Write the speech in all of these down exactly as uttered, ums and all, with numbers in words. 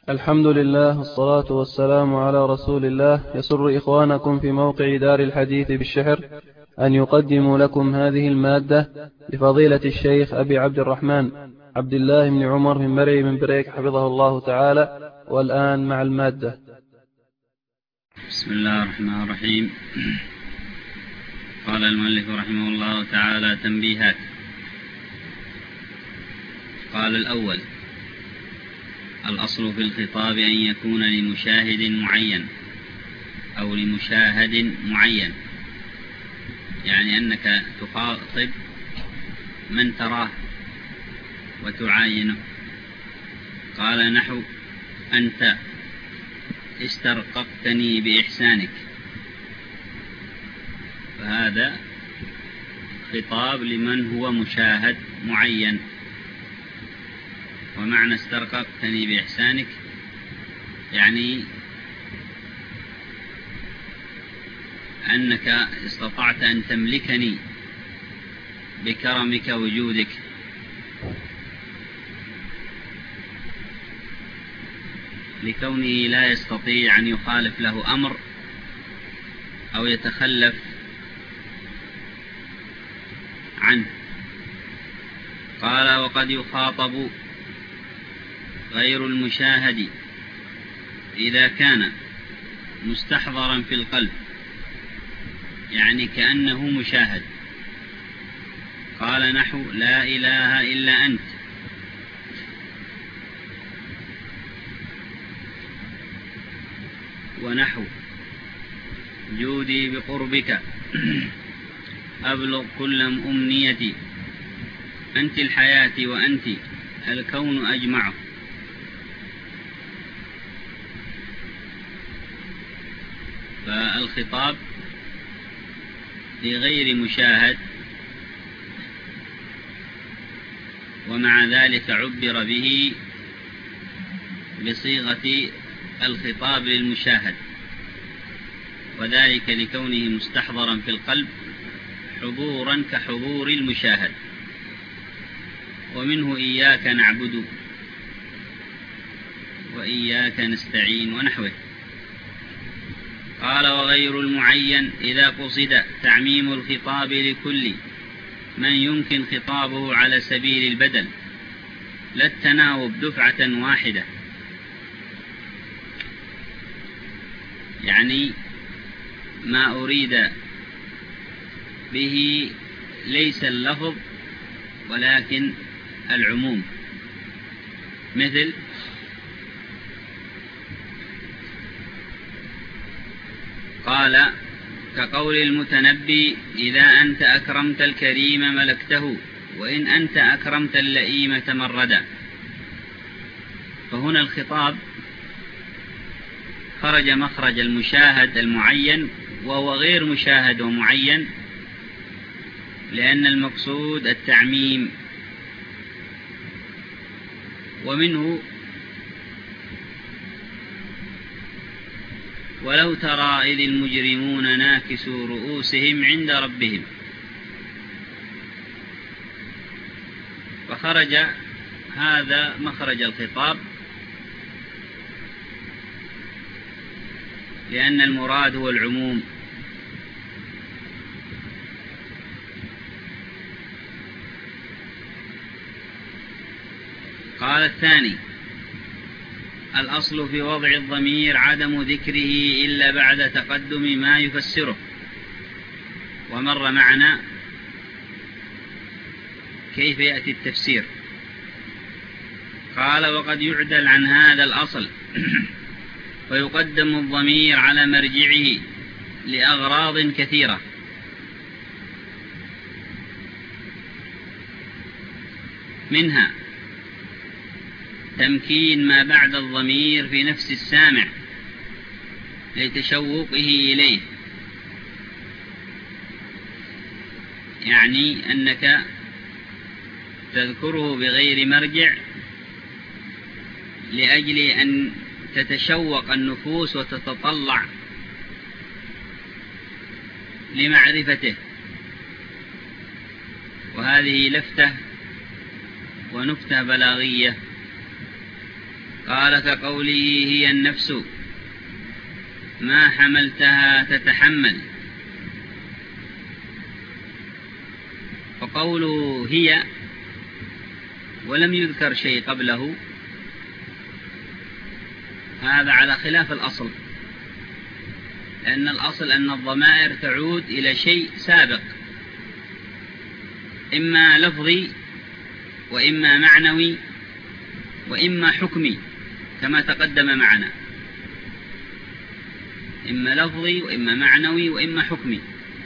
الحمد لله والصلاة والسلام على رسول الله. يسر إخوانكم في موقع دار الحديث بالشحر أن يقدموا لكم هذه المادة لفضيلة الشيخ أبي عبد الرحمن عبد الله بن عمر بن مري بن بريك حفظه الله تعالى. والآن مع المادة. بسم الله الرحمن الرحيم. قال المؤلف رحمه الله تعالى: تنبيهات. قال: الأول: الأصل في الخطاب أن يكون لمشاهد معين أو لمشاهد معين، يعني أنك تخاطب من تراه وتعاينه. قال نحو: أنت استرققتني بإحسانك، فهذا خطاب لمن هو مشاهد معين. ومعنى استرققتني بإحسانك يعني أنك استطعت أن تملكني بكرمك وجودك، لكونه لا يستطيع أن يخالف له أمر أو يتخلف عنه. قال: وقد يخاطب غير المشاهد إذا كان مستحضرا في القلب، يعني كأنه مشاهد. قال نحو: لا إله إلا أنت. ونحو: جودي بقربك أبلغ كل أمنيتي، أنت الحياة وأنت الكون أجمعه. فالخطاب لغير مشاهد، ومع ذلك عبر به بصيغة الخطاب للمشاهد، وذلك لكونه مستحضرا في القلب حضورا كحضور المشاهد. ومنه إياك نعبد وإياك نستعين ونحوه. قال: وغير المعين إذا قصد تعميم الخطاب لكل من يمكن خطابه على سبيل البدل، لا التناوب دفعة واحدة، يعني ما أريد به ليس اللفظ ولكن العموم. مثل: قال كقول المتنبي: إذا أنت أكرمت الكريم ملكته، وإن أنت أكرمت اللئيم تمردا. فهنا الخطاب خرج مخرج المشاهد المعين وهو غير مشاهد ومعين، لأن المقصود التعميم. ومنه: ولو ترى إذ المجرمون ناكسوا رؤوسهم عند ربهم. فخرج هذا مخرج الخطاب، لأن المراد هو العموم. قال الثاني: الأصل في وضع الضمير عدم ذكره إلا بعد تقدم ما يفسره. ومر معنا كيف يأتي التفسير. قال: وقد يعدل عن هذا الأصل ويقدم الضمير على مرجعه لأغراض كثيرة، منها تمكين ما بعد الضمير في نفس السامع لتشوقه إليه، يعني أنك تذكره بغير مرجع لأجل أن تتشوق النفوس وتتطلع لمعرفته. وهذه لفتة ونكتة بلاغية قال كقوله هي النفس ما حملتها تتحمل. فقوله هي ولم يذكر شيء قبله هذا على خلاف الأصل، لأن الأصل أن الضمائر تعود إلى شيء سابق، إما لفظي وإما معنوي وإما حكمي كما تقدم معنا، إما لفظي وإما معنوي وإما حكمي.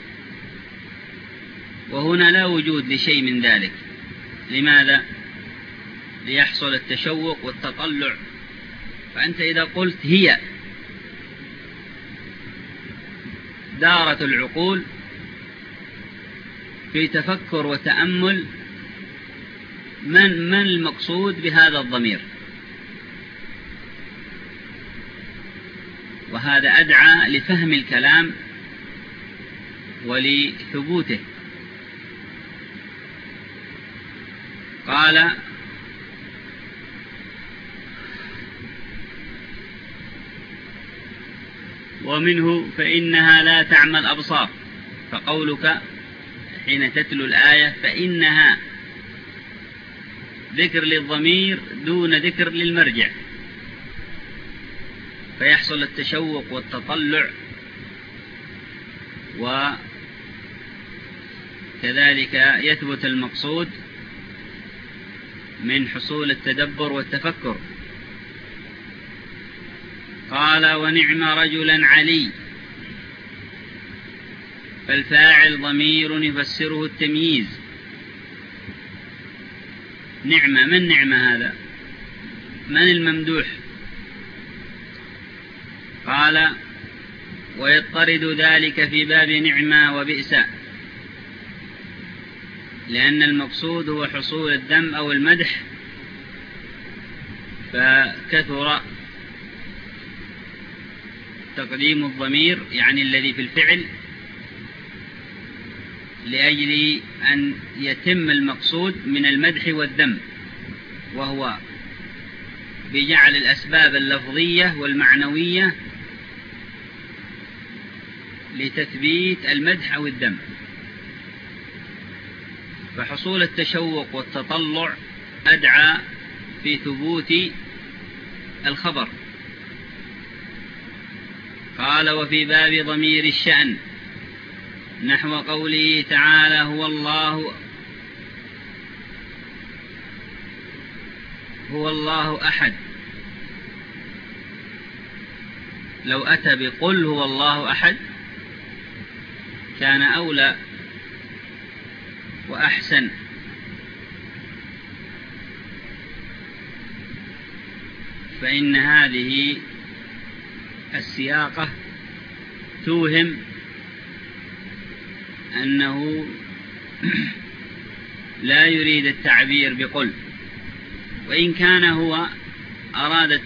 وهنا لا وجود لشيء من ذلك. لماذا؟ ليحصل التشوق والتطلع. فأنت إذا قلت هي دارت العقول في تفكر وتأمل من من المقصود بهذا الضمير، وهذا أدعى لفهم الكلام ولثبوته. قال ومنه فإنها لا تعمى الأبصار. فقولك حين تتلو الآية فإنها ذكر للضمير دون ذكر للمرجع، فيحصل التشوق والتطلع، وكذلك يثبت المقصود من حصول التدبر والتفكر. قال ونعم رجلا علي. فالفاعل ضمير يفسره التمييز. نعمة، من نعمة هذا؟ من الممدوح؟ قال ويضطرد ذلك في باب نعمة وبئس، لأن المقصود هو حصول الذم أو المدح، فكثر تقديم الضمير يعني الذي في الفعل لأجل أن يتم المقصود من المدح والذم، وهو بجعل الأسباب اللفظية والمعنوية لتثبيت المدح أو الذم. فحصول التشوق والتطلع أدعى في ثبوت الخبر. قال وفي باب ضمير الشأن نحو قوله تعالى هو الله هو الله أحد. لو أتى بقل هو الله أحد كان أولى وأحسن. فإن هذه السياقة توهم أنه لا يريد التعبير بقل، وإن كان هو أراد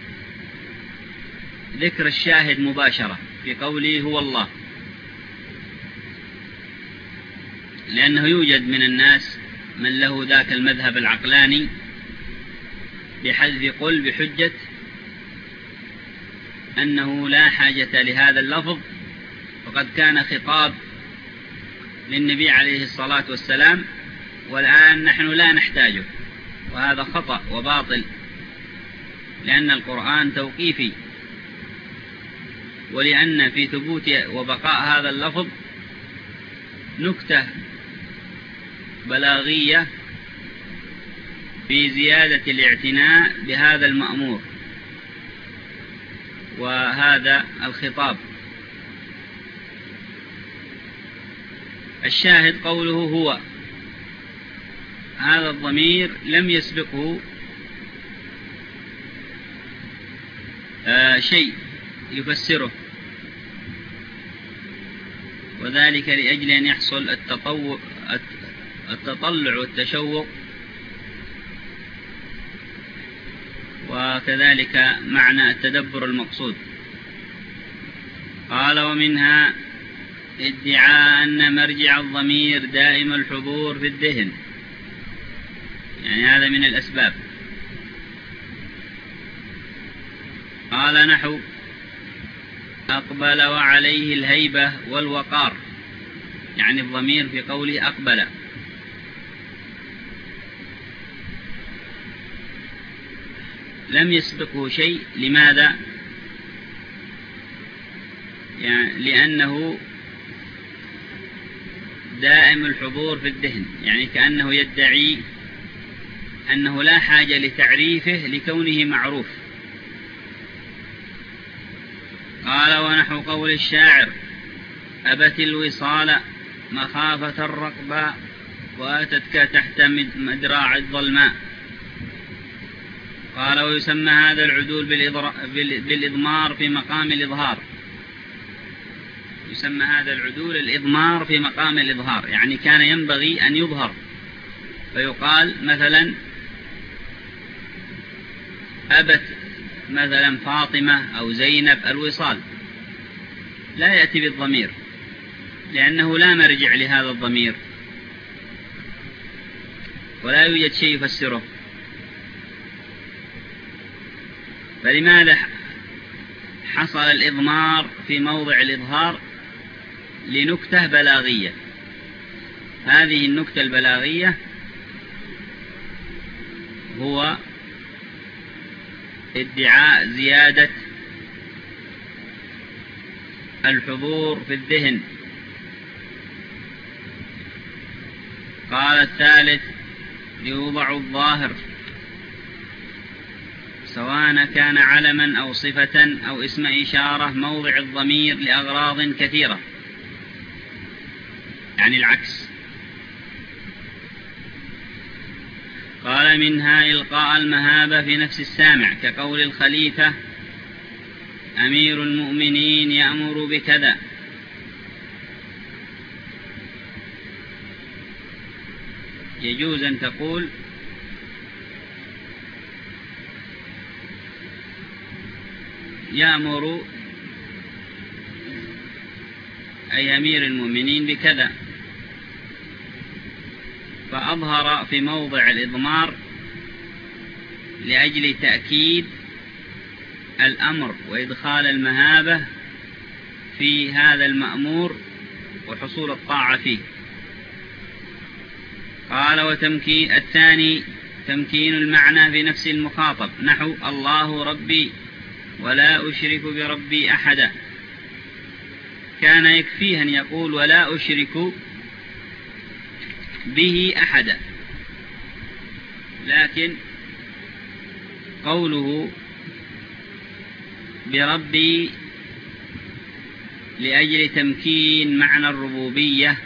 ذكر الشاهد مباشرة في قوله هو الله، لأنه يوجد من الناس من له ذاك المذهب العقلاني بحذف قل بحجة أنه لا حاجة لهذا اللفظ، وقد كان خطاب للنبي عليه الصلاة والسلام والآن نحن لا نحتاجه، وهذا خطأ وباطل، لأن القرآن توقيفي، ولأن في ثبوت وبقاء هذا اللفظ نكتة بلاغية في زيادة الاعتناء بهذا المأمور وهذا الخطاب. الشاهد قوله هو، هذا الضمير لم يسبقه آه شيء يفسره، وذلك لأجل أن يحصل التطوع التطلع والتشوق، وكذلك معنى التدبر المقصود. قال ومنها ادعاء أن مرجع الضمير دائم الحضور في الذهن، يعني هذا من الأسباب. قال نحو أقبل وعليه الهيبة والوقار، يعني الضمير في قوله أقبل. لم يسبقه شيء، لماذا؟ يعني لأنه دائم الحضور في الذهن، يعني كأنه يدعي أنه لا حاجة لتعريفه لكونه معروف. قال ونحو قول الشاعر أبت الوصال مخافة الرقبة وأتتك تحت مدراع الظلماء. قال ويسمى هذا العدول بالإضمار في مقام الإظهار. يسمى هذا العدول الإضمار في مقام الإظهار، يعني كان ينبغي أن يظهر، فيقال مثلا أبت مثلا فاطمة أو زينب الوصال، لا يأتي بالضمير لأنه لا مرجع لهذا الضمير ولا يوجد شيء يفسره. فلماذا حصل الإضمار في موضع الإظهار؟ لنكتة بلاغية. هذه النكتة البلاغية هو ادعاء زيادة الحضور في الذهن. قال الثالث يوضع الظاهر سواء كان علما أو صفة أو اسم إشارة موضع الضمير لأغراض كثيرة، يعني العكس. قال منها إلقاء المهابة في نفس السامع، كقول الخليفة أمير المؤمنين يأمر بكذا. يجوز أن تقول يأمر أي أمير المؤمنين بكذا، فأظهر في موضع الإضمار لأجل تأكيد الأمر وإدخال المهابة في هذا المأمور وحصول الطاعة فيه. قال وتمكين الثاني تمكين المعنى في نفس المخاطب، نحو الله ربي ولا أشرك بربي أحدا. كان يكفيه أن يقول ولا أشرك به أحدا، لكن قوله بربي لأجل تمكين معنى الربوبية.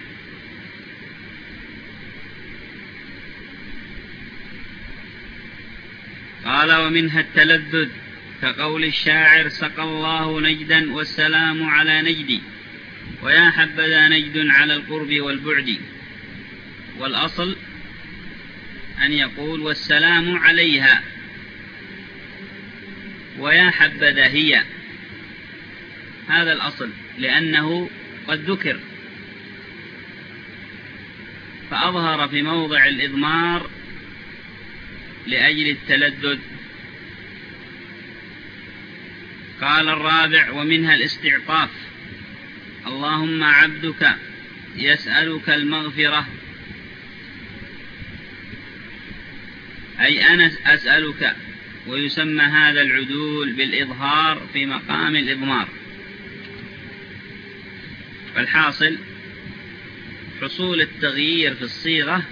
قال ومنها التلذذ، كقول الشاعر سقى الله نجدا والسلام على نجدي، ويا حبذا نجد على القرب والبعد. والأصل أن يقول والسلام عليها، ويا حبذا هي، هذا الأصل، لأنه قد ذكر، فأظهر في موضع الإضمار لأجل التلذذ. قال الرابع ومنها الاستعطاف، اللهم عبدك يسألك المغفرة، أي أنا أسألك. ويسمى هذا العدول بالإظهار في مقام الإضمار. فالحاصل حصول التغيير في الصيغة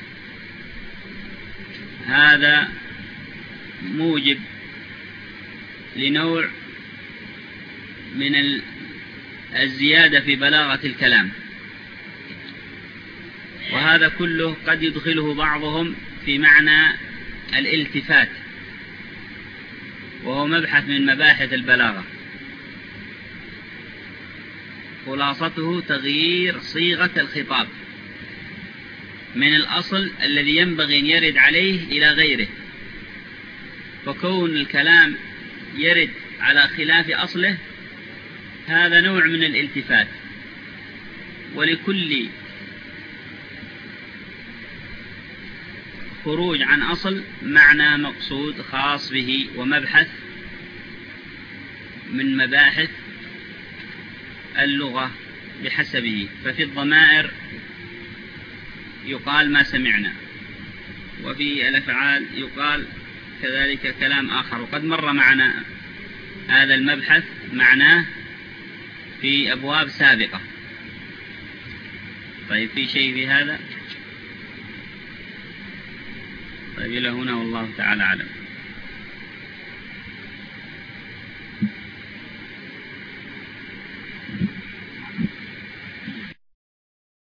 هذا موجب لنوع من الزيادة في بلاغة الكلام، وهذا كله قد يدخله بعضهم في معنى الالتفات، وهو مبحث من مباحث البلاغة. خلاصته تغيير صيغة الخطاب من الأصل الذي ينبغي أن يرد عليه إلى غيره، فكون الكلام يرد على خلاف أصله هذا نوع من الالتفات. ولكل خروج عن أصل معنى مقصود خاص به ومبحث من مباحث اللغة بحسبه. ففي الضمائر يقال ما سمعنا، وفي الأفعال يقال كذلك كلام آخر، وقد مر معنا هذا المبحث معناه في أبواب سابقة. طيب في شيء في هذا؟ طيب إلى هنا والله تعالى أعلم.